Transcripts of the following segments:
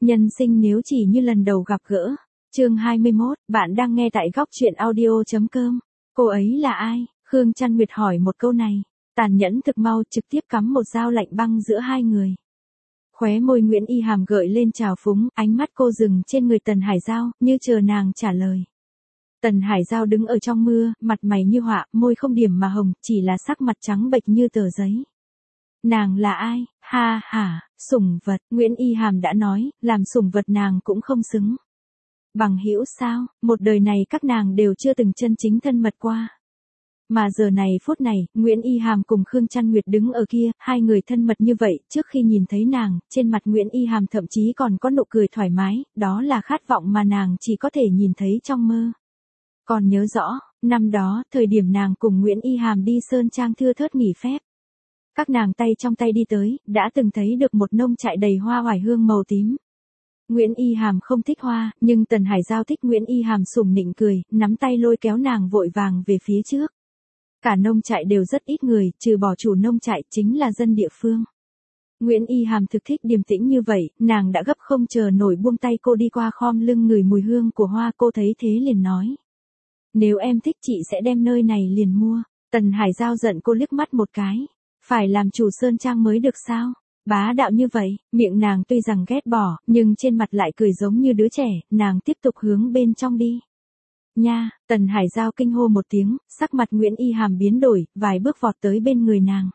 Nhân sinh nếu chỉ như lần đầu gặp gỡ. Chương 21, bạn đang nghe tại góc truyện audio.com. Cô ấy là ai? Khương Trăn Nguyệt hỏi một câu này. Tàn nhẫn thực mau trực tiếp cắm một dao lạnh băng giữa hai người. Khóe môi Nguyễn Y Hàm gợi lên trào phúng, ánh mắt cô dừng trên người Tần Hải Giao, như chờ nàng trả lời. Tần Hải Giao đứng ở trong mưa, mặt mày như họa, môi không điểm mà hồng, chỉ là sắc mặt trắng bệch như tờ giấy. Nàng là ai? Ha ha, sủng vật, Nguyễn Y Hàm đã nói, làm sủng vật nàng cũng không xứng. Bằng hữu sao, một đời này các nàng đều chưa từng chân chính thân mật qua. Mà giờ này phút này, Nguyễn Y Hàm cùng Khương Trăn Nguyệt đứng ở kia, hai người thân mật như vậy, trước khi nhìn thấy nàng, trên mặt Nguyễn Y Hàm thậm chí còn có nụ cười thoải mái, đó là khát vọng mà nàng chỉ có thể nhìn thấy trong mơ. Còn nhớ rõ, năm đó, thời điểm nàng cùng Nguyễn Y Hàm đi Sơn Trang thưa thớt nghỉ phép. Các nàng tay trong tay đi tới, đã từng thấy được một nông trại đầy hoa oải hương màu tím. Nguyễn Y Hàm không thích hoa, nhưng Tần Hải Giao thích. Nguyễn Y Hàm sủng nịnh cười, nắm tay lôi kéo nàng vội vàng về phía trước. Cả nông trại đều rất ít người, trừ bỏ chủ nông trại chính là dân địa phương. Nguyễn Y Hàm thực thích điềm tĩnh như vậy, nàng đã gấp không chờ nổi buông tay cô đi qua khom lưng ngửi mùi hương của hoa. Cô thấy thế liền nói. Nếu em thích chị sẽ đem nơi này liền mua. Tần Hải Giao giận cô liếc mắt một cái. Phải làm chủ Sơn Trang mới được sao? Bá đạo như vậy, miệng nàng tuy rằng ghét bỏ, nhưng trên mặt lại cười giống như đứa trẻ, nàng tiếp tục hướng bên trong đi. Nha, Tần Hải Giao kinh hô một tiếng, sắc mặt Nguyễn Y Hàm biến đổi, vài bước vọt tới bên người nàng.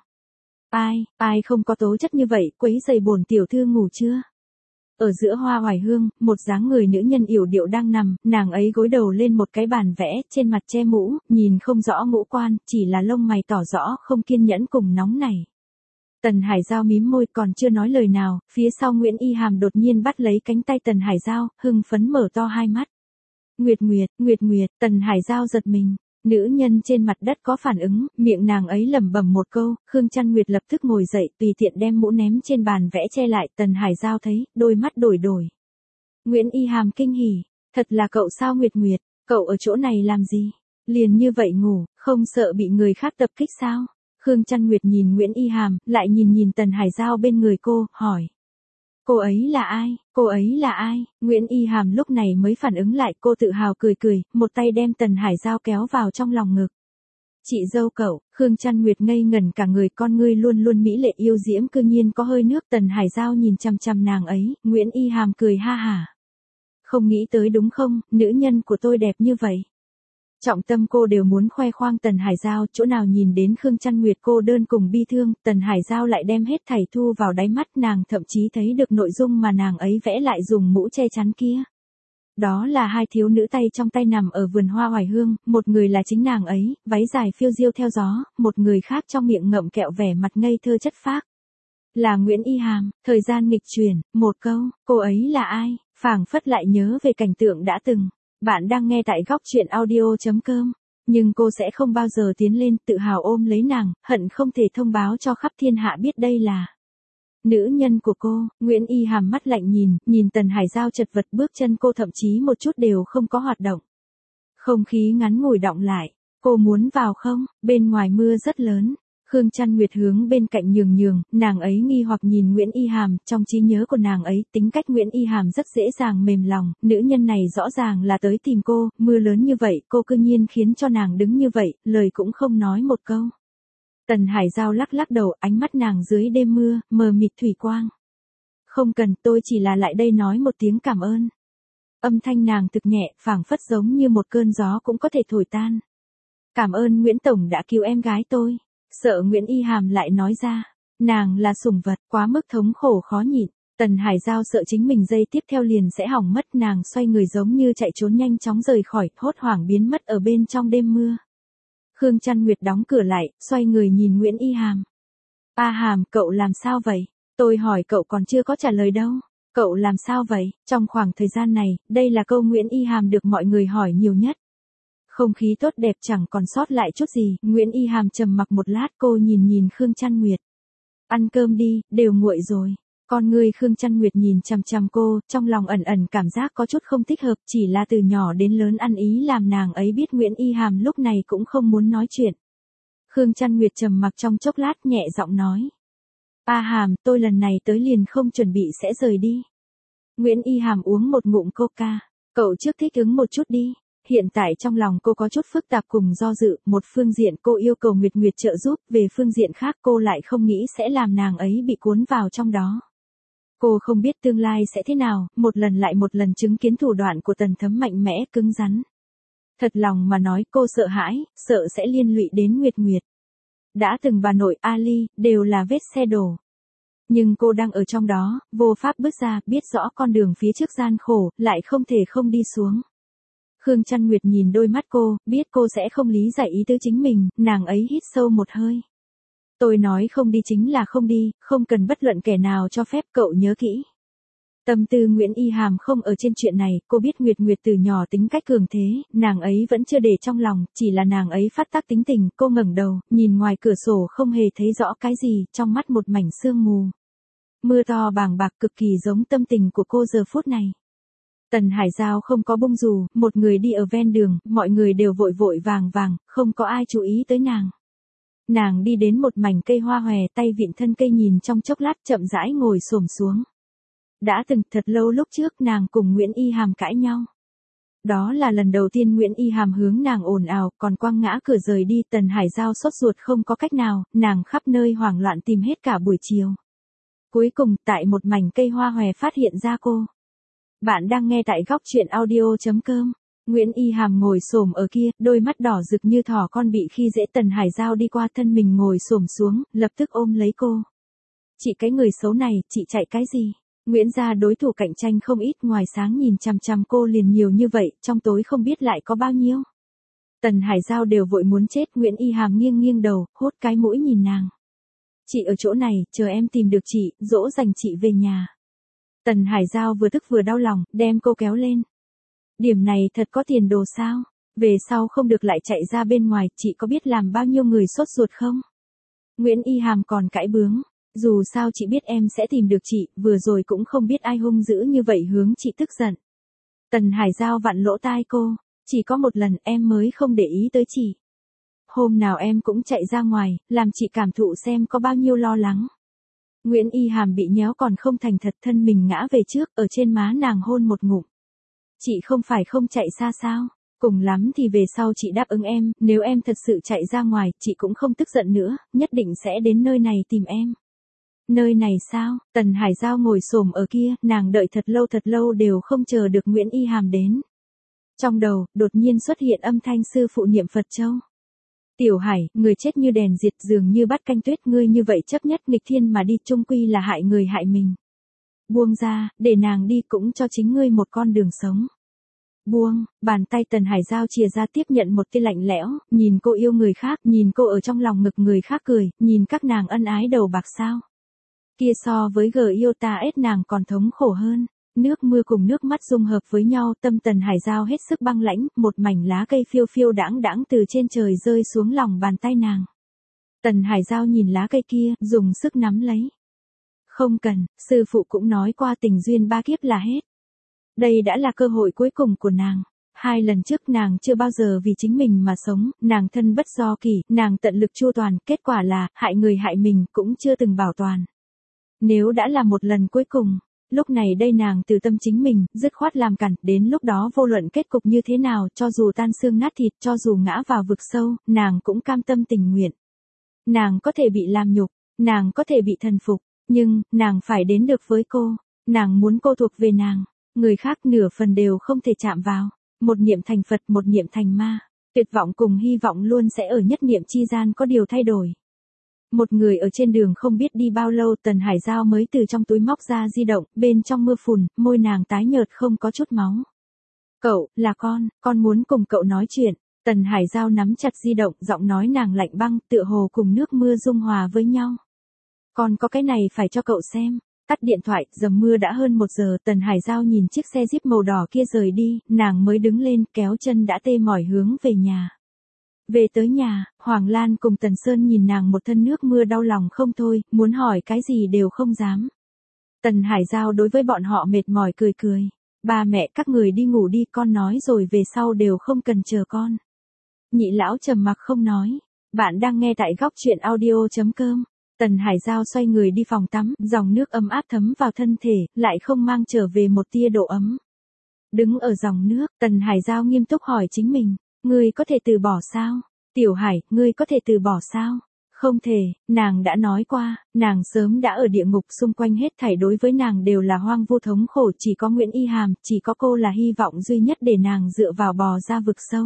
Ai không có tố chất như vậy, quấy rầy bổn tiểu thư ngủ chưa? Ở giữa hoa oải hương, một dáng người nữ nhân yểu điệu đang nằm, nàng ấy gối đầu lên một cái bàn vẽ, trên mặt che mũ, nhìn không rõ ngũ quan, chỉ là lông mày tỏ rõ không kiên nhẫn cùng nóng nảy. Tần Hải Giao mím môi còn chưa nói lời nào, phía sau Nguyễn Y Hàm đột nhiên bắt lấy cánh tay Tần Hải Giao, hưng phấn mở to hai mắt. Nguyệt, Tần Hải Giao giật mình. Nữ nhân trên mặt đất có phản ứng, miệng nàng ấy lẩm bẩm một câu, Khương Trăn Nguyệt lập tức ngồi dậy, tùy tiện đem mũ ném trên bàn vẽ che lại. Tần Hải Giao thấy, đôi mắt đổi. Nguyễn Y Hàm kinh hỉ, thật là cậu sao Nguyệt, cậu ở chỗ này làm gì? Liền như vậy ngủ, không sợ bị người khác tập kích sao? Khương Trăn Nguyệt nhìn Nguyễn Y Hàm, lại nhìn Tần Hải Giao bên người cô, hỏi. Cô ấy là ai? Nguyễn Y Hàm lúc này mới phản ứng lại, cô tự hào cười, một tay đem Tần Hải Giao kéo vào trong lòng ngực. Chị dâu cậu, Khương Trăn Nguyệt ngây ngẩn cả người, con ngươi luôn luôn mỹ lệ yêu diễm cư nhiên có hơi nước. Tần Hải Giao nhìn chằm chằm nàng ấy, Nguyễn Y Hàm cười ha hả. Không nghĩ tới đúng không, nữ nhân của tôi đẹp như vậy. Trọng tâm cô đều muốn khoe khoang Tần Hải Giao, chỗ nào nhìn đến Khương Trăn Nguyệt cô đơn cùng bi thương, Tần Hải Giao lại đem hết thảy thu vào đáy mắt. Nàng thậm chí thấy được nội dung mà nàng ấy vẽ lại dùng mũ che chắn kia. Đó là hai thiếu nữ tay trong tay nằm ở vườn hoa oải hương, một người là chính nàng ấy, váy dài phiêu diêu theo gió, một người khác trong miệng ngậm kẹo vẻ mặt ngây thơ chất phác. Là Nguyễn Y Hàm. Thời gian nghịch chuyển, một câu, cô ấy là ai, phảng phất lại nhớ về cảnh tượng đã từng. Bạn đang nghe tại góc truyện audio.com, nhưng cô sẽ không bao giờ tiến lên, tự hào ôm lấy nàng, hận không thể thông báo cho khắp thiên hạ biết đây là nữ nhân của cô. Nguyễn Y Hàm mắt lạnh nhìn Tần Hải Giao chật vật, bước chân cô thậm chí một chút đều không có hoạt động. Không khí ngắn ngủi đọng lại, cô muốn vào không? Bên ngoài mưa rất lớn. Khương Trăn Nguyệt hướng bên cạnh nhường, nàng ấy nghi hoặc nhìn Nguyễn Y Hàm, trong trí nhớ của nàng ấy, tính cách Nguyễn Y Hàm rất dễ dàng mềm lòng, nữ nhân này rõ ràng là tới tìm cô, mưa lớn như vậy, cô cư nhiên khiến cho nàng đứng như vậy, lời cũng không nói một câu. Tần Hải Giao lắc đầu, ánh mắt nàng dưới đêm mưa, mờ mịt thủy quang. Không cần, tôi chỉ là lại đây nói một tiếng cảm ơn. Âm thanh nàng thực nhẹ, phảng phất giống như một cơn gió cũng có thể thổi tan. Cảm ơn Nguyễn Tổng đã cứu em gái tôi. Sợ Nguyễn Y Hàm lại nói ra, nàng là sủng vật, quá mức thống khổ khó nhịn. Tần Hải Giao sợ chính mình giây tiếp theo liền sẽ hỏng mất, nàng xoay người giống như chạy trốn nhanh chóng rời khỏi, hốt hoảng biến mất ở bên trong đêm mưa. Khương Trăn Nguyệt đóng cửa lại, xoay người nhìn Nguyễn Y Hàm. A Hàm, cậu làm sao vậy? Tôi hỏi cậu còn chưa có trả lời đâu. Cậu làm sao vậy? Trong khoảng thời gian này, đây là câu Nguyễn Y Hàm được mọi người hỏi nhiều nhất. Không khí tốt đẹp chẳng còn sót lại chút gì, Nguyễn Y Hàm trầm mặc một lát, cô nhìn Khương Trăn Nguyệt. Ăn cơm đi, đều nguội rồi. Con người Khương Trăn Nguyệt nhìn chằm cô, trong lòng ẩn cảm giác có chút không thích hợp, chỉ là từ nhỏ đến lớn ăn ý làm nàng ấy biết Nguyễn Y Hàm lúc này cũng không muốn nói chuyện. Khương Trăn Nguyệt trầm mặc trong chốc lát nhẹ giọng nói. A Hàm, tôi lần này tới liền không chuẩn bị sẽ rời đi. Nguyễn Y Hàm uống một ngụm coca. Cậu trước thích ứng một chút đi. Hiện tại trong lòng cô có chút phức tạp cùng do dự, một phương diện cô yêu cầu Nguyệt Nguyệt trợ giúp, về phương diện khác cô lại không nghĩ sẽ làm nàng ấy bị cuốn vào trong đó. Cô không biết tương lai sẽ thế nào, một lần lại một lần chứng kiến thủ đoạn của Tần Thấm mạnh mẽ cứng rắn. Thật lòng mà nói cô sợ hãi, sợ sẽ liên lụy đến Nguyệt Nguyệt. Đã từng bà nội Ali, đều là vết xe đổ. Nhưng cô đang ở trong đó, vô pháp bước ra, biết rõ con đường phía trước gian khổ, lại không thể không đi xuống. Khương Trăn Nguyệt nhìn đôi mắt cô, biết cô sẽ không lý giải ý tứ chính mình, nàng ấy hít sâu một hơi. Tôi nói không đi chính là không đi, không cần bất luận kẻ nào cho phép, cậu nhớ kỹ. Tâm tư Nguyễn Y Hàm không ở trên chuyện này, cô biết Nguyệt Nguyệt từ nhỏ tính cách cường thế, nàng ấy vẫn chưa để trong lòng, chỉ là nàng ấy phát tác tính tình, cô ngẩng đầu, nhìn ngoài cửa sổ không hề thấy rõ cái gì, trong mắt một mảnh sương mù. Mưa to bàng bạc cực kỳ giống tâm tình của cô giờ phút này. Tần Hải Giao không có bông dù, một người đi ở ven đường, mọi người đều vội vội vàng vàng, không có ai chú ý tới nàng. Nàng đi đến một mảnh cây hoa hòe, tay vịn thân cây nhìn trong chốc lát, chậm rãi ngồi xổm xuống. Đã từng thật lâu lúc trước nàng cùng Nguyễn Y Hàm cãi nhau. Đó là lần đầu tiên Nguyễn Y Hàm hướng nàng ồn ào, còn quăng ngã cửa rời đi. Tần Hải Giao sốt ruột không có cách nào, nàng khắp nơi hoảng loạn tìm hết cả buổi chiều. Cuối cùng, tại một mảnh cây hoa hòe phát hiện ra cô. Bạn đang nghe tại góc truyện audio.com. Nguyễn Y Hàm ngồi xổm ở kia, đôi mắt đỏ rực như thỏ con bị khi dễ. Tần Hải Giao đi qua thân mình ngồi xổm xuống, lập tức ôm lấy cô. Chị cái người xấu này, chị chạy cái gì? Nguyễn gia đối thủ cạnh tranh không ít, ngoài sáng nhìn chằm chằm cô liền nhiều như vậy, trong tối không biết lại có bao nhiêu. Tần Hải Giao đều vội muốn chết, Nguyễn Y Hàm nghiêng nghiêng đầu, hốt cái mũi nhìn nàng. Chị ở chỗ này, chờ em tìm được chị, dỗ dành chị về nhà. Tần Hải Giao vừa tức vừa đau lòng, đem cô kéo lên. Điểm này thật có tiền đồ sao? Về sau không được lại chạy ra bên ngoài, chị có biết làm bao nhiêu người sốt ruột không? Nguyễn Y Hàm còn cãi bướng. Dù sao chị biết em sẽ tìm được chị, vừa rồi cũng không biết ai hung dữ như vậy hướng chị tức giận. Tần Hải Giao vặn lỗ tai cô, chỉ có một lần em mới không để ý tới chị. Hôm nào em cũng chạy ra ngoài, làm chị cảm thụ xem có bao nhiêu lo lắng. Nguyễn Y Hàm bị nhéo còn không thành thật, thân mình ngã về trước, ở trên má nàng hôn một ngụm. Chị không phải không chạy xa sao? Cùng lắm thì về sau chị đáp ứng em, nếu em thật sự chạy ra ngoài, chị cũng không tức giận nữa, nhất định sẽ đến nơi này tìm em. Nơi này sao? Tần Hải Giao ngồi xổm ở kia, nàng đợi thật lâu đều không chờ được Nguyễn Y Hàm đến. Trong đầu, đột nhiên xuất hiện âm thanh sư phụ niệm Phật châu. Tiểu Hải, người chết như đèn diệt, dường như bắt canh tuyết, ngươi như vậy chấp nhất nghịch thiên mà đi, chung quy là hại người hại mình. Buông ra, để nàng đi, cũng cho chính ngươi một con đường sống. Buông, bàn tay Tần Hải Giao chìa ra tiếp nhận một tia lạnh lẽo, nhìn cô yêu người khác, nhìn cô ở trong lòng ngực người khác cười, nhìn các nàng ân ái đầu bạc sao. Kia so với gờ yêu ta ết nàng còn thống khổ hơn. Nước mưa cùng nước mắt dung hợp với nhau, tâm Tần Hải Giao hết sức băng lãnh, một mảnh lá cây phiêu phiêu đãng đãng từ trên trời rơi xuống lòng bàn tay nàng. Tần Hải Giao nhìn lá cây kia, dùng sức nắm lấy. Không cần, sư phụ cũng nói qua tình duyên ba kiếp là hết. Đây đã là cơ hội cuối cùng của nàng. 2 lần trước nàng chưa bao giờ vì chính mình mà sống, nàng thân bất do kỷ, nàng tận lực chu toàn, kết quả là, hại người hại mình, cũng chưa từng bảo toàn. Nếu đã là một lần cuối cùng, lúc này đây nàng từ tâm chính mình, dứt khoát làm cản, đến lúc đó vô luận kết cục như thế nào, cho dù tan xương nát thịt, cho dù ngã vào vực sâu, nàng cũng cam tâm tình nguyện. Nàng có thể bị làm nhục, nàng có thể bị thần phục, nhưng, nàng phải đến được với cô, nàng muốn cô thuộc về nàng, người khác nửa phần đều không thể chạm vào, một niệm thành Phật, một niệm thành ma, tuyệt vọng cùng hy vọng luôn sẽ ở nhất niệm chi gian có điều thay đổi. Một người ở trên đường không biết đi bao lâu, Tần Hải Giao mới từ trong túi móc ra di động, bên trong mưa phùn, môi nàng tái nhợt không có chút máu. Cậu, là con muốn cùng cậu nói chuyện. Tần Hải Giao nắm chặt di động, giọng nói nàng lạnh băng, tựa hồ cùng nước mưa dung hòa với nhau. Con có cái này phải cho cậu xem. Tắt điện thoại, dầm mưa đã hơn 1 giờ, Tần Hải Giao nhìn chiếc xe Jeep màu đỏ kia rời đi, nàng mới đứng lên, kéo chân đã tê mỏi hướng về nhà. Về tới nhà, Hoàng Lan cùng Tần Sơn nhìn nàng một thân nước mưa đau lòng không thôi, muốn hỏi cái gì đều không dám. Tần Hải Giao đối với bọn họ mệt mỏi cười cười. Ba mẹ các người đi ngủ đi, con nói rồi về sau đều không cần chờ con. Nhị lão trầm mặc không nói. Bạn đang nghe tại góc truyện audio.com. Tần Hải Giao xoay người đi phòng tắm, dòng nước ấm áp thấm vào thân thể, lại không mang trở về một tia độ ấm. Đứng ở dòng nước, Tần Hải Giao nghiêm túc hỏi chính mình, ngươi có thể từ bỏ sao? Tiểu Hải, ngươi có thể từ bỏ sao? Không thể, nàng đã nói qua, nàng sớm đã ở địa ngục, xung quanh hết thảy đối với nàng đều là hoang vu thống khổ, chỉ có Nguyễn Y Hàm, chỉ có cô là hy vọng duy nhất để nàng dựa vào bò ra vực sâu.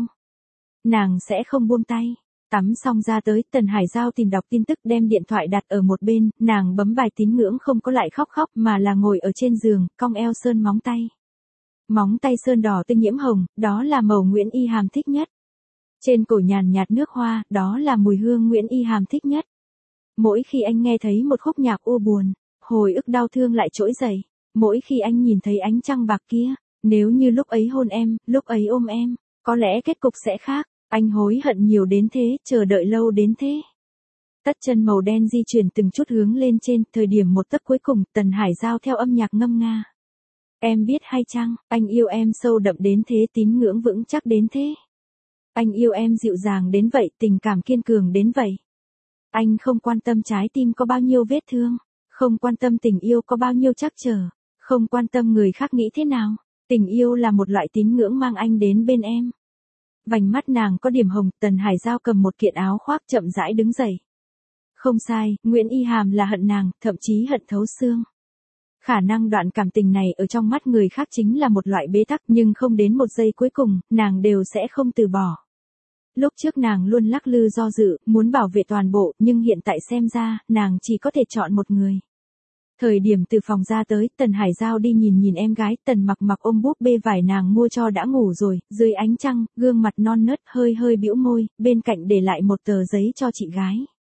Nàng sẽ không buông tay. Tắm xong ra tới, Tần Hải Giao tìm đọc tin tức, đem điện thoại đặt ở một bên, nàng bấm bài tín ngưỡng, không có lại khóc mà là ngồi ở trên giường, cong eo sơn móng tay. Móng tay sơn đỏ tươi nhiễm hồng, đó là màu Nguyễn Y Hàm thích nhất. Trên cổ nhàn nhạt nước hoa, đó là mùi hương Nguyễn Y Hàm thích nhất. Mỗi khi anh nghe thấy một khúc nhạc u buồn, hồi ức đau thương lại trỗi dậy. Mỗi khi anh nhìn thấy ánh trăng bạc kia, nếu như lúc ấy hôn em, lúc ấy ôm em, có lẽ kết cục sẽ khác. Anh hối hận nhiều đến thế, chờ đợi lâu đến thế. Tất chân màu đen di chuyển từng chút hướng lên trên, thời điểm một tấc cuối cùng, Tần Hải Giao theo âm nhạc ngâm nga. Em biết hay chăng, anh yêu em sâu đậm đến thế, tín ngưỡng vững chắc đến thế. Anh yêu em dịu dàng đến vậy, tình cảm kiên cường đến vậy. Anh không quan tâm trái tim có bao nhiêu vết thương, không quan tâm tình yêu có bao nhiêu trắc trở, không quan tâm người khác nghĩ thế nào. Tình yêu là một loại tín ngưỡng mang anh đến bên em. Vành mắt nàng có điểm hồng, Tần Hải Giao cầm một kiện áo khoác chậm rãi đứng dậy. Không sai, Nguyễn Y Hàm là hận nàng, thậm chí hận thấu xương. Khả năng đoạn cảm tình này ở trong mắt người khác chính là một loại bế tắc, nhưng không đến một giây cuối cùng, nàng đều sẽ không từ bỏ. Lúc trước nàng luôn lắc lư do dự, muốn bảo vệ toàn bộ, nhưng hiện tại xem ra, nàng chỉ có thể chọn một người. Thời điểm từ phòng ra tới, Tần Hải Giao đi nhìn em gái, Tần mặc ôm búp bê vải nàng mua cho đã ngủ rồi, dưới ánh trăng, gương mặt non nớt hơi bĩu môi, bên cạnh để lại một tờ giấy cho chị gái.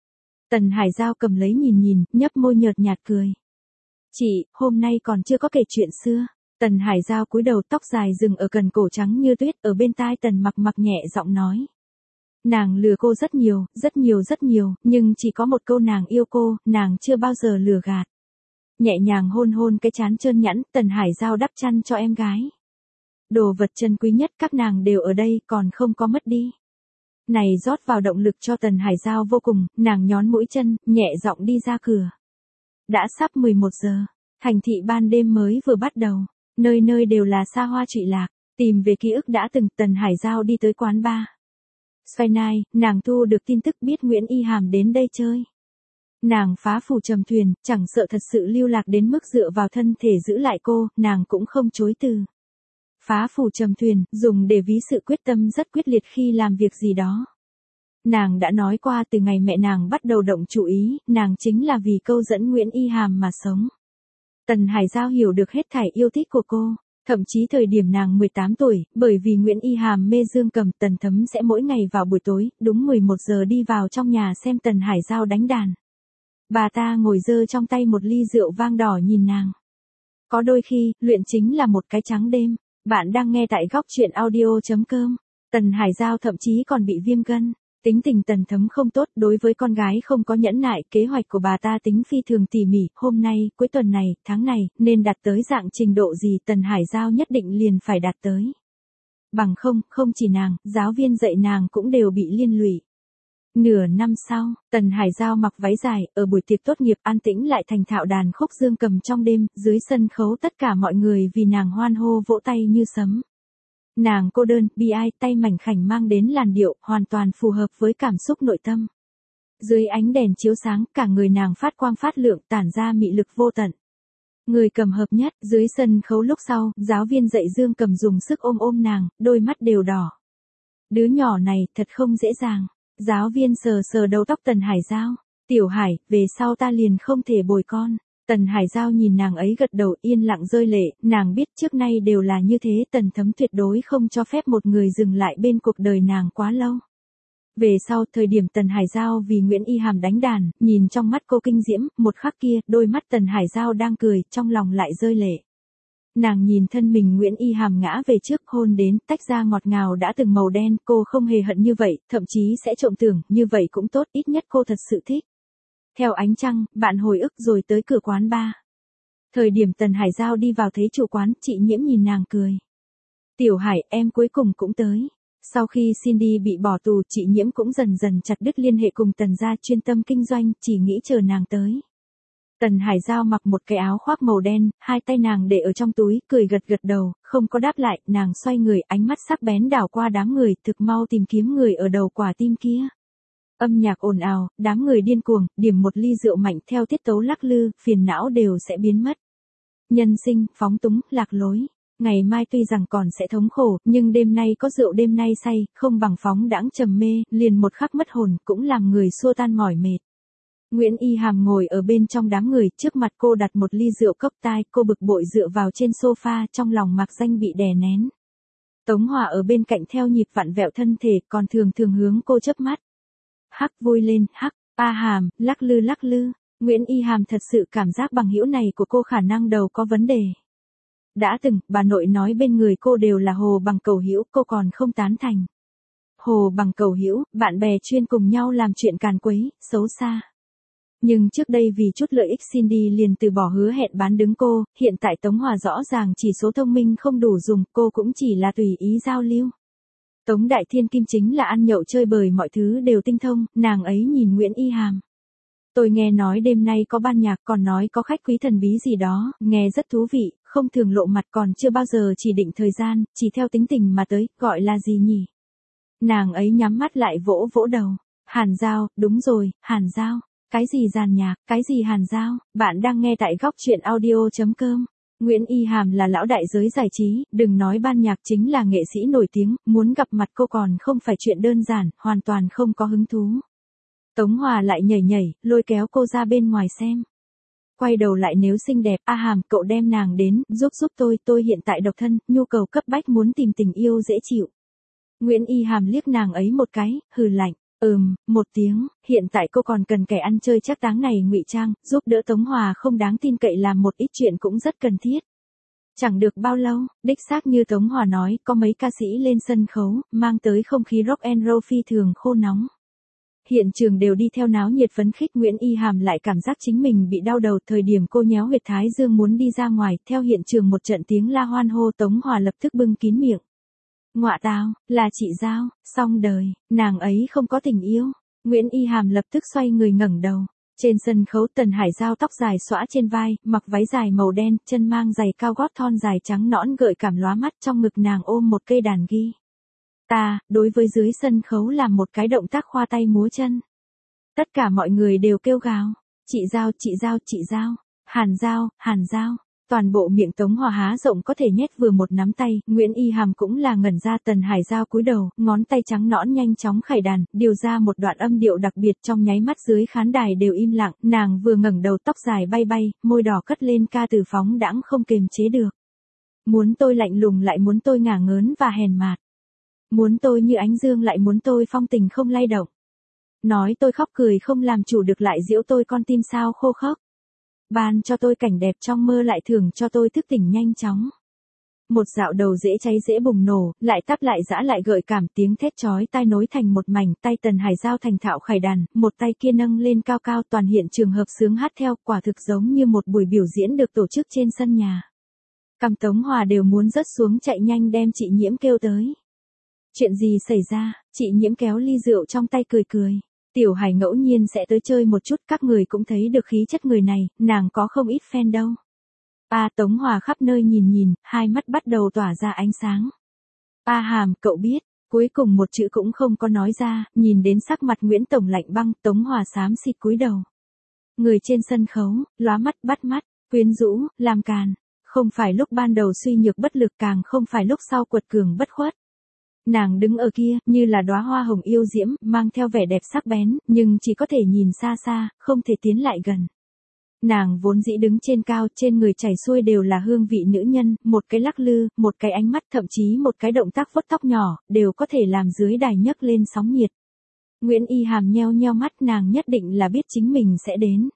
Tần Hải Giao cầm lấy nhìn, nhấp môi nhợt nhạt cười. Chị, hôm nay còn chưa có kể chuyện xưa. Tần Hải Giao cúi đầu, tóc dài dừng ở cần cổ trắng như tuyết, ở bên tai Tần mặc nhẹ giọng nói. Nàng lừa cô rất nhiều, nhưng chỉ có một câu nàng yêu cô, nàng chưa bao giờ lừa gạt. Nhẹ nhàng hôn cái trán trơn nhẵn, Tần Hải Giao đắp chăn cho em gái. Đồ vật chân quý nhất các nàng đều ở đây, còn không có mất đi. Này rót vào động lực cho Tần Hải Giao vô cùng, nàng nhón mũi chân, nhẹ giọng đi ra cửa. Đã sắp 11 giờ, thành thị ban đêm mới vừa bắt đầu, nơi đều là xa hoa trụy lạc, tìm về ký ức đã từng. Tần Hải Giao đi tới quán bar. Xoay nai, nàng thu được tin tức biết Nguyễn Y Hàm đến đây chơi. Nàng phá phủ trầm thuyền, chẳng sợ thật sự lưu lạc đến mức dựa vào thân thể giữ lại cô, nàng cũng không chối từ. Phá phủ trầm thuyền, dùng để ví sự quyết tâm rất quyết liệt khi làm việc gì đó. Nàng đã nói qua từ ngày mẹ nàng bắt đầu động chủ ý, nàng chính là vì câu dẫn Nguyễn Y Hàm mà sống. Tần Hải Giao hiểu được hết thảy yêu thích của cô. Thậm chí thời điểm nàng 18 tuổi, bởi vì Nguyễn Y Hàm mê Dương Cầm, Tần Thấm sẽ mỗi ngày vào buổi tối, đúng 11 giờ đi vào trong nhà xem Tần Hải Giao đánh đàn. Bà ta ngồi giơ trong tay một ly rượu vang đỏ nhìn nàng. Có đôi khi, luyện chính là một cái trắng đêm. Bạn đang nghe tại góc truyện audio.com. Tần Hải Giao thậm chí còn bị viêm gân. Tính tình Tần Thấm không tốt, đối với con gái không có nhẫn nại, kế hoạch của bà ta tính phi thường tỉ mỉ, hôm nay, cuối tuần này, tháng này, nên đạt tới dạng trình độ gì Tần Hải Giao nhất định liền phải đạt tới. Bằng không chỉ nàng, giáo viên dạy nàng cũng đều bị liên lụy. Nửa năm sau, Tần Hải Giao mặc váy dài, ở buổi tiệc tốt nghiệp an tĩnh lại thành thạo đàn khúc Dương Cầm trong đêm, dưới sân khấu tất cả mọi người vì nàng hoan hô vỗ tay như sấm. Nàng cô đơn, bi ai, tay mảnh khảnh mang đến làn điệu, hoàn toàn phù hợp với cảm xúc nội tâm. Dưới ánh đèn chiếu sáng, cả người nàng phát quang phát lượng, tản ra mị lực vô tận. Người cầm hợp nhất, dưới sân khấu lúc sau, giáo viên dạy Dương Cầm dùng sức ôm nàng, đôi mắt đều đỏ. Đứa nhỏ này, thật không dễ dàng. Giáo viên sờ đầu tóc Tần Hải Giao. Tiểu Hải, về sau ta liền không thể bồi con. Tần Hải Giao nhìn nàng ấy gật đầu, yên lặng rơi lệ, nàng biết trước nay đều là như thế, Tần Thấm tuyệt đối không cho phép một người dừng lại bên cuộc đời nàng quá lâu. Về sau, thời điểm Tần Hải Giao vì Nguyễn Y Hàm đánh đàn, nhìn trong mắt cô kinh diễm, một khắc kia, đôi mắt Tần Hải Giao đang cười, trong lòng lại rơi lệ. Nàng nhìn thân mình Nguyễn Y Hàm ngã về trước, hôn đến, tách ra ngọt ngào đã từng màu đen, cô không hề hận như vậy, thậm chí sẽ trộm tưởng, như vậy cũng tốt, ít nhất cô thật sự thích. Theo ánh trăng, bạn hồi ức rồi tới cửa quán bar. Thời điểm Tần Hải Giao đi vào thấy chủ quán, chị Nhiễm nhìn nàng cười. Tiểu Hải, em cuối cùng cũng tới. Sau khi Cindy bị bỏ tù, chị Nhiễm cũng dần dần chặt đứt liên hệ cùng Tần gia, chuyên tâm kinh doanh, chỉ nghĩ chờ nàng tới. Tần Hải Giao mặc một cái áo khoác màu đen, hai tay nàng để ở trong túi, cười gật gật đầu, không có đáp lại, nàng xoay người, ánh mắt sắc bén đảo qua đám người, thực mau tìm kiếm người ở đầu quả tim kia. Âm nhạc ồn ào, đám người điên cuồng, điểm một ly rượu mạnh theo tiết tấu lắc lư, phiền não đều sẽ biến mất. Nhân sinh, phóng túng, lạc lối. Ngày mai tuy rằng còn sẽ thống khổ, nhưng đêm nay có rượu đêm nay say, không bằng phóng đãng trầm mê, liền một khắc mất hồn, cũng làm người xua tan mỏi mệt. Nguyễn Y Hàm ngồi ở bên trong đám người, trước mặt cô đặt một ly rượu cốc tai, cô bực bội dựa vào trên sofa, trong lòng mạc danh bị đè nén. Tống Hòa ở bên cạnh theo nhịp vặn vẹo thân thể, còn thường thường hướng cô chớp mắt. Hắc vui lên, hắc, A Hàm, lắc lư lắc lư. Nguyễn Y Hàm thật sự cảm giác bằng hữu này của cô khả năng đầu có vấn đề. Đã từng, bà nội nói bên người cô đều là hồ bằng cầu hữu, cô còn không tán thành. Hồ bằng cầu hữu, bạn bè chuyên cùng nhau làm chuyện càn quấy, xấu xa. Nhưng trước đây vì chút lợi ích Cindy liền từ bỏ hứa hẹn bán đứng cô, hiện tại Tống Hòa rõ ràng chỉ số thông minh không đủ dùng, cô cũng chỉ là tùy ý giao lưu. Tống Đại Thiên Kim chính là ăn nhậu chơi bời, mọi thứ đều tinh thông, nàng ấy nhìn Nguyễn Y Hàm. Tôi nghe nói đêm nay có ban nhạc, còn nói có khách quý thần bí gì đó, nghe rất thú vị, không thường lộ mặt, còn chưa bao giờ chỉ định thời gian, chỉ theo tính tình mà tới, gọi là gì nhỉ? Nàng ấy nhắm mắt lại vỗ vỗ đầu. Hàn Giao, đúng rồi, Hàn Giao. Cái gì giàn nhạc, cái gì Hàn Giao, bạn đang nghe tại góc truyện audio.com. Nguyễn Y Hàm là lão đại giới giải trí, đừng nói ban nhạc, chính là nghệ sĩ nổi tiếng, muốn gặp mặt cô còn không phải chuyện đơn giản, hoàn toàn không có hứng thú. Tống Hòa lại nhảy nhảy, lôi kéo cô ra bên ngoài xem. Quay đầu lại, nếu xinh đẹp, A Hàm, cậu đem nàng đến, giúp tôi hiện tại độc thân, nhu cầu cấp bách muốn tìm tình yêu dễ chịu. Nguyễn Y Hàm liếc nàng ấy một cái, hừ lạnh. Một tiếng, hiện tại cô còn cần kẻ ăn chơi chắc táng này ngụy trang, giúp đỡ Tống Hòa không đáng tin cậy làm một ít chuyện cũng rất cần thiết. Chẳng được bao lâu, đích xác như Tống Hòa nói, có mấy ca sĩ lên sân khấu, mang tới không khí rock and roll phi thường khô nóng. Hiện trường đều đi theo náo nhiệt phấn khích, Nguyễn Y Hàm lại cảm giác chính mình bị đau đầu, thời điểm cô nhéo huyệt thái dương muốn đi ra ngoài, theo hiện trường một trận tiếng la hoan hô, Tống Hòa lập tức bưng kín miệng. Ngọa tào, là chị Giao, xong đời, nàng ấy không có tình yêu. Nguyễn Y Hàm lập tức xoay người ngẩng đầu. Trên sân khấu, Tần Hải Giao tóc dài xõa trên vai, mặc váy dài màu đen, chân mang giày cao gót thon dài trắng nõn gợi cảm lóa mắt, trong ngực nàng ôm một cây đàn ghi. Đối với dưới sân khấu làm một cái động tác khoa tay múa chân. Tất cả mọi người đều kêu gào. Chị Giao, chị Giao, chị Giao. Hàn Giao, Hàn Giao. Toàn bộ miệng Tống Hòa há rộng có thể nhét vừa một nắm tay, Nguyễn Y Hàm cũng là ngẩn ra. Tần Hải Giao cúi đầu, ngón tay trắng nõn nhanh chóng khải đàn, điều ra một đoạn âm điệu đặc biệt, trong nháy mắt dưới khán đài đều im lặng, nàng vừa ngẩng đầu tóc dài bay bay, môi đỏ cất lên ca từ phóng đãng không kềm chế được. Muốn tôi lạnh lùng lại muốn tôi ngả ngớn và hèn mạt. Muốn tôi như ánh dương lại muốn tôi phong tình không lay động. Nói tôi khóc cười không làm chủ được lại giễu tôi con tim sao khô khốc. Ban cho tôi cảnh đẹp trong mơ lại thưởng cho tôi thức tỉnh nhanh chóng. Một dạo đầu dễ cháy dễ bùng nổ, lại tắp lại giã lại gợi cảm, tiếng thét chói tai nối thành một mảnh, tay Tần Hải Giao thành thạo khải đàn, một tay kia nâng lên cao cao, toàn hiện trường hợp sướng hát theo, quả thực giống như một buổi biểu diễn được tổ chức trên sân nhà. Cằm Tống Hòa đều muốn rớt xuống, chạy nhanh đem chị Nhiễm kêu tới. Chuyện gì xảy ra? Chị Nhiễm kéo ly rượu trong tay cười cười. Tiểu Hải ngẫu nhiên sẽ tới chơi một chút, các người cũng thấy được khí chất người này, nàng có không ít fan đâu. Tống Hòa khắp nơi nhìn nhìn, hai mắt bắt đầu tỏa ra ánh sáng. Hàm, cậu biết, cuối cùng một chữ cũng không có nói ra, nhìn đến sắc mặt Nguyễn Tổng lạnh băng, Tống Hòa xám xịt cúi đầu. Người trên sân khấu, lóa mắt bắt mắt, quyến rũ, làm càn, không phải lúc ban đầu suy nhược bất lực, càng không phải lúc sau quật cường bất khuất. Nàng đứng ở kia, như là đóa hoa hồng yêu diễm, mang theo vẻ đẹp sắc bén, nhưng chỉ có thể nhìn xa xa, không thể tiến lại gần. Nàng vốn dĩ đứng trên cao, trên người chảy xuôi đều là hương vị nữ nhân, một cái lắc lư, một cái ánh mắt, thậm chí một cái động tác vuốt tóc nhỏ, đều có thể làm dưới đài nhấc lên sóng nhiệt. Nguyễn Y Hàm nheo nheo mắt, nàng nhất định là biết chính mình sẽ đến.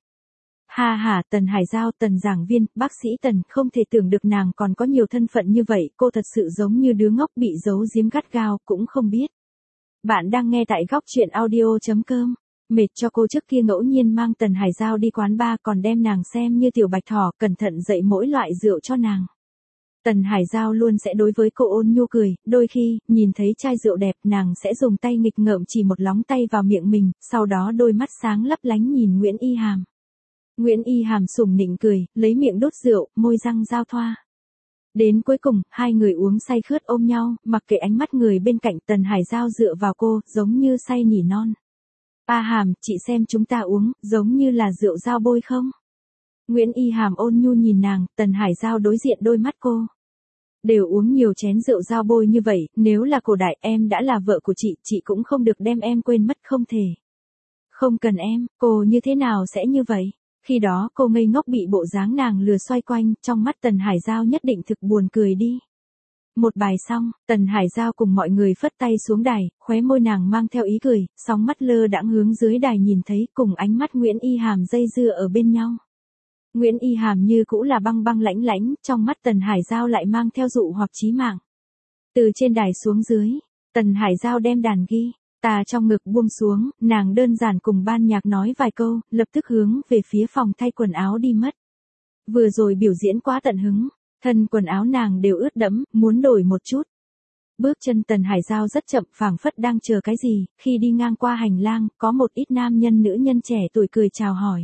Tần Hải Giao, Tần giảng viên, bác sĩ Tần, không thể tưởng được nàng còn có nhiều thân phận như vậy, cô thật sự giống như đứa ngốc bị giấu giếm gắt gao, cũng không biết. Bạn đang nghe tại góc truyện audio.com. Mệt cho cô trước kia ngẫu nhiên mang Tần Hải Giao đi quán bar, còn đem nàng xem như tiểu bạch thỏ, cẩn thận dạy mỗi loại rượu cho nàng. Tần Hải Giao luôn sẽ đối với cô ôn nhu cười, đôi khi, nhìn thấy chai rượu đẹp nàng sẽ dùng tay nghịch ngợm chỉ một lóng tay vào miệng mình, sau đó đôi mắt sáng lấp lánh nhìn Nguyễn Y Hàm. Nguyễn Y Hàm sủng nịnh cười, lấy miệng đút rượu, môi răng giao thoa. Đến cuối cùng, hai người uống say khướt ôm nhau, mặc kệ ánh mắt người bên cạnh. Tần Hải Giao dựa vào cô, giống như say nỉ non. A Hàm, chị xem chúng ta uống, giống như là rượu dao bôi không? Nguyễn Y Hàm ôn nhu nhìn nàng, Tần Hải Giao đối diện đôi mắt cô. Đều uống nhiều chén rượu dao bôi như vậy, nếu là cổ đại em đã là vợ của chị cũng không được đem em quên mất không thể. Không cần em, cô như thế nào sẽ như vậy? Khi đó cô ngây ngốc bị bộ dáng nàng lừa xoay quanh, trong mắt Tần Hải Giao nhất định thực buồn cười đi. Một bài xong, Tần Hải Giao cùng mọi người phất tay xuống đài, khóe môi nàng mang theo ý cười, sóng mắt lơ đãng hướng dưới đài nhìn thấy cùng ánh mắt Nguyễn Y Hàm dây dưa ở bên nhau. Nguyễn Y Hàm như cũ là băng băng lãnh lãnh, trong mắt Tần Hải Giao lại mang theo dụ hoặc chí mạng. Từ trên đài xuống dưới, Tần Hải Giao đem đàn ghi tà trong ngực buông xuống, nàng đơn giản cùng ban nhạc nói vài câu, lập tức hướng về phía phòng thay quần áo đi mất. Vừa rồi biểu diễn quá tận hứng, thân quần áo nàng đều ướt đẫm, muốn đổi một chút. Bước chân Tần Hải Giao rất chậm, phảng phất đang chờ cái gì, khi đi ngang qua hành lang, có một ít nam nhân nữ nhân trẻ tuổi cười chào hỏi.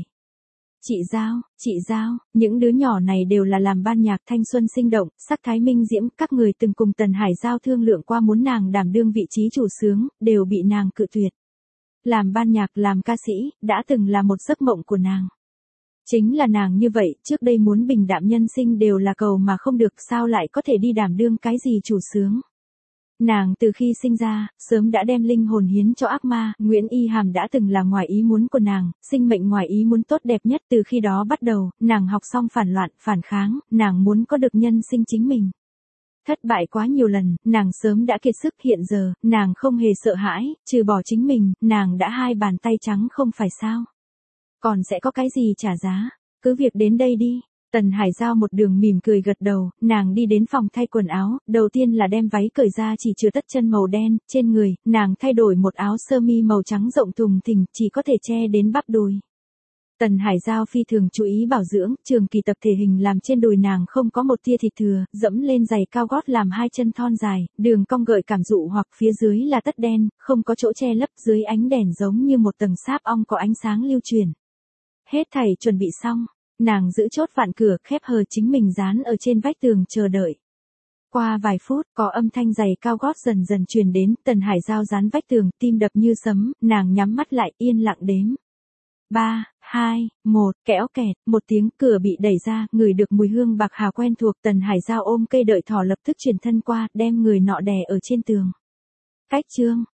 Chị Giao, những đứa nhỏ này đều là làm ban nhạc thanh xuân sinh động, sắc thái minh diễm, các người từng cùng Tần Hải Giao thương lượng qua muốn nàng đảm đương vị trí chủ xướng, đều bị nàng cự tuyệt. Làm ban nhạc, làm ca sĩ, đã từng là một giấc mộng của nàng. Chính là nàng như vậy, trước đây muốn bình đạm nhân sinh đều là cầu mà không được, sao lại có thể đi đảm đương cái gì chủ xướng. Nàng từ khi sinh ra, sớm đã đem linh hồn hiến cho ác ma. Nguyễn Y Hàm đã từng là ngoài ý muốn của nàng, sinh mệnh ngoài ý muốn tốt đẹp nhất. Từ khi đó bắt đầu, nàng học xong phản loạn, phản kháng, nàng muốn có được nhân sinh chính mình. Thất bại quá nhiều lần, nàng sớm đã kiệt sức. Hiện giờ, nàng không hề sợ hãi, trừ bỏ chính mình, nàng đã hai bàn tay trắng không phải sao. Còn sẽ có cái gì trả giá, cứ việc đến đây đi. Tần Hải Giao một đường mỉm cười gật đầu, nàng đi đến phòng thay quần áo, đầu tiên là đem váy cởi ra chỉ chừa tất chân màu đen, trên người, nàng thay đổi một áo sơ mi màu trắng rộng thùng thình, chỉ có thể che đến bắp đùi. Tần Hải Giao phi thường chú ý bảo dưỡng, trường kỳ tập thể hình làm trên đùi nàng không có một tia thịt thừa, dẫm lên giày cao gót làm hai chân thon dài, đường cong gợi cảm dụ hoặc phía dưới là tất đen, không có chỗ che lấp, dưới ánh đèn giống như một tầng sáp ong có ánh sáng lưu truyền. Hết thảy chuẩn bị xong. Nàng giữ chốt vạn cửa, khép hờ chính mình dán ở trên vách tường chờ đợi. Qua vài phút, có âm thanh giày cao gót dần dần truyền đến, Tần Hải Giao dán vách tường, tim đập như sấm, nàng nhắm mắt lại, yên lặng đếm. 3, 2, 1, kẽo kẹt, một tiếng, cửa bị đẩy ra, ngửi được mùi hương bạc hà quen thuộc. Tần Hải Giao ôm cây đợi thỏ lập tức chuyển thân qua, đem người nọ đè ở trên tường. Cách chương.